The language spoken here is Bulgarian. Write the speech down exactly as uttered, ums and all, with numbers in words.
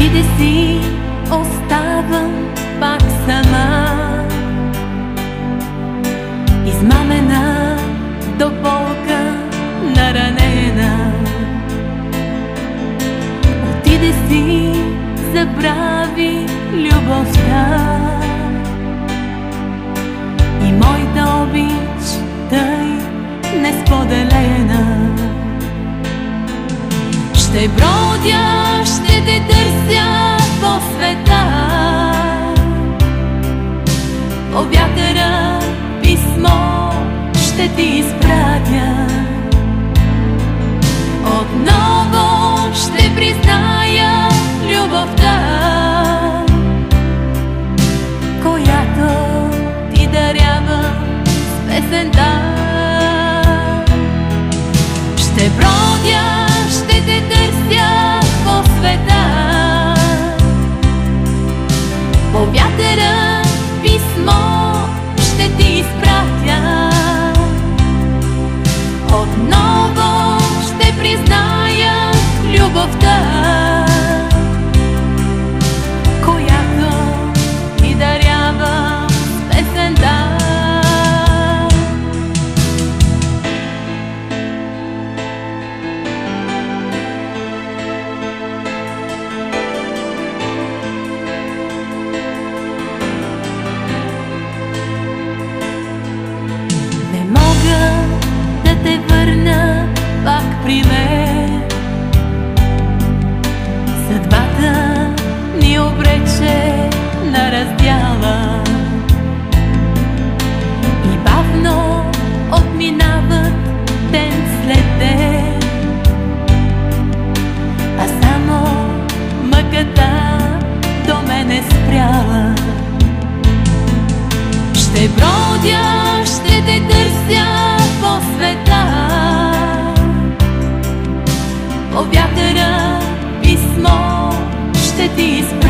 Отиде си, оставам пак сама, измамена до болка, наранена. Отиде си, забрави любовта и моята обич тъй несподелена. Ще бродя, ще те търся по света, по вятъра писмо ще ти изпратя. Отново ще призная любовта, която ти дарявам с песента. Ще бродя, ще те търся по света, по вятъра писмо ще ти изпратя. Отново ще призная любовта, която ти дарявам с песента. Да те върна пак при мен, съдбата ни обрече на раздяла и бавно отминават ден след ден, а само мъката до мене спряла. Ще бродя, ще те търся по света, по вятъра писмо ще ти изпратя.